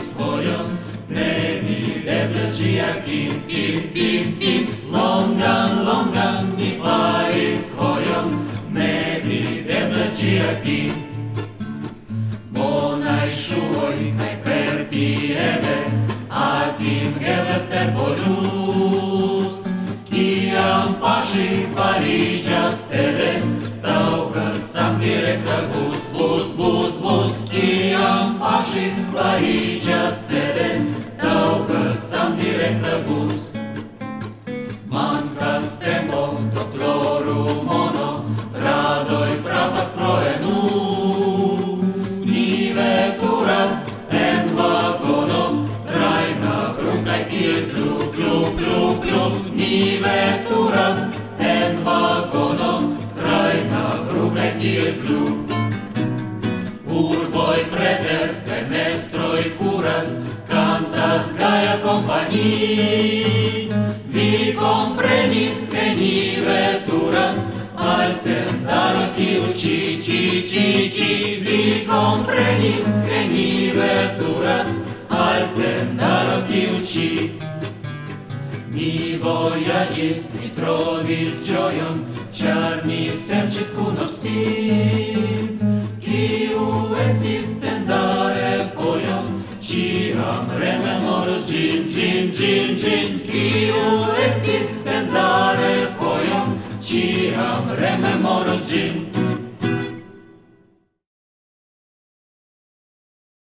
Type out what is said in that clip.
vojon, nevidebles ĝia fin. Longan mi faris vojon, nevidebles ĝia fin. Bonaj ŝuoj kaj perpiede atingeblas per volus. Kiam paŝi fariĝas tere, taŭgas samdirekta bus. Kiam paŝi fariĝas tere, taŭgas samdirekta bus. Mankas tempo, do ploru mono, radoj frapas proe nu. Ni veturas en vagono, trajna brum kaj tiel plu. Ni veturas en vagono, trajna brum kaj tiel plu. Urboj preter fenestroj kuras, cantas gaja kompanii. Vi komprenis, ke ni veturas al tendaro tiu ĉi. Vi komprenis, ke ni veturas al tendaro tiu ĉi. Mi vojaĝis, mi trovis ĝojon, ĉar mi serĉis kun obstin. Kiu estis tendare fojon, ĉiam rememoros ĝin. Kiu estis